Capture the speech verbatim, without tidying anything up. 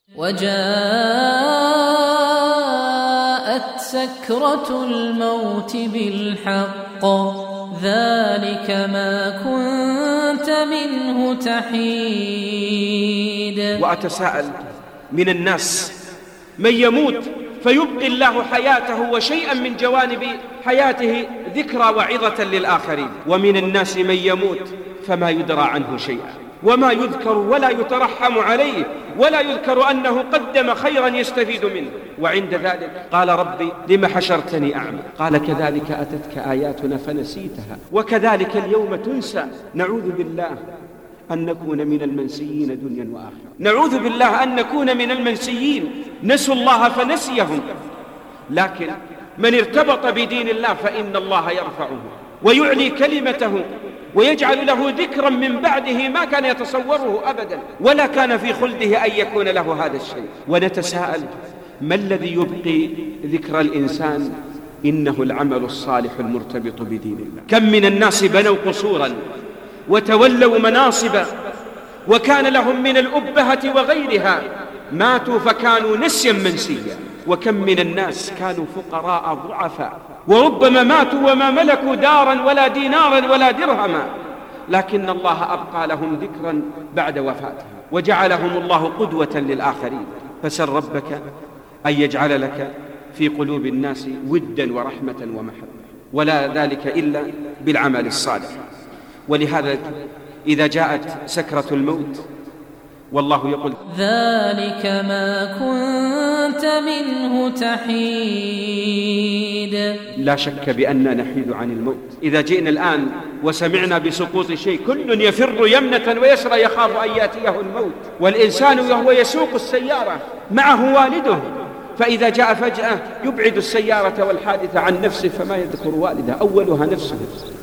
وجاءت سكرة الموت بالحق ذلك ما كنت منه تحيد. وأتساءل من الناس من يموت فيبقي الله حياته وشيئا من جوانب حياته ذكرى وعظة للآخرين، ومن الناس من يموت فما يدرى عنه شيئا وما يذكر ولا يترحم عليه ولا يذكر أنه قدم خيرا يستفيد منه. وعند ذلك قال ربي لم حشرتني أعمى؟ قال كذلك أتتك آياتنا فنسيتها وكذلك اليوم تنسى. نعوذ بالله أن نكون من المنسيين دنيا وآخرة، نعوذ بالله أن نكون من المنسيين، نسوا الله فنسيهم. لكن من ارتبط بدين الله فإن الله يرفعه ويعلي كلمته ويجعل له ذكرا من بعده ما كان يتصوره أبدا ولا كان في خلده أن يكون له هذا الشيء. ونتساءل ما الذي يبقي ذكر الإنسان؟ إنه العمل الصالح المرتبط بدين الله. كم من الناس بنوا قصورا وتولوا مناصبا وكان لهم من الأبهة وغيرها ماتوا فكانوا نسيا منسيا. وكم من الناس كانوا فقراء ضعفاء وربما ماتوا وما ملكوا دارا ولا دينارا ولا درهما، لكن الله أبقى لهم ذكرا بعد وفاتهم وجعلهم الله قدوة للآخرين. فسل ربك أن يجعل لك في قلوب الناس ودا ورحمة ومحبة، ولا ذلك إلا بالعمل الصالح. ولهذا إذا جاءت سكرة الموت والله يقول ذلك ما كنت منه تحيد. لا شك بأننا نحيد عن الموت. إذا جئنا الآن وسمعنا بسقوط شيء كل يفر يمنة ويسرى يخاف أن يأتيه الموت، والإنسان وهو يسوق السيارة معه والده، فإذا جاء فجأة يبعد السيارة والحادثة عن نفسه فما يذكر والده أولها نفسه.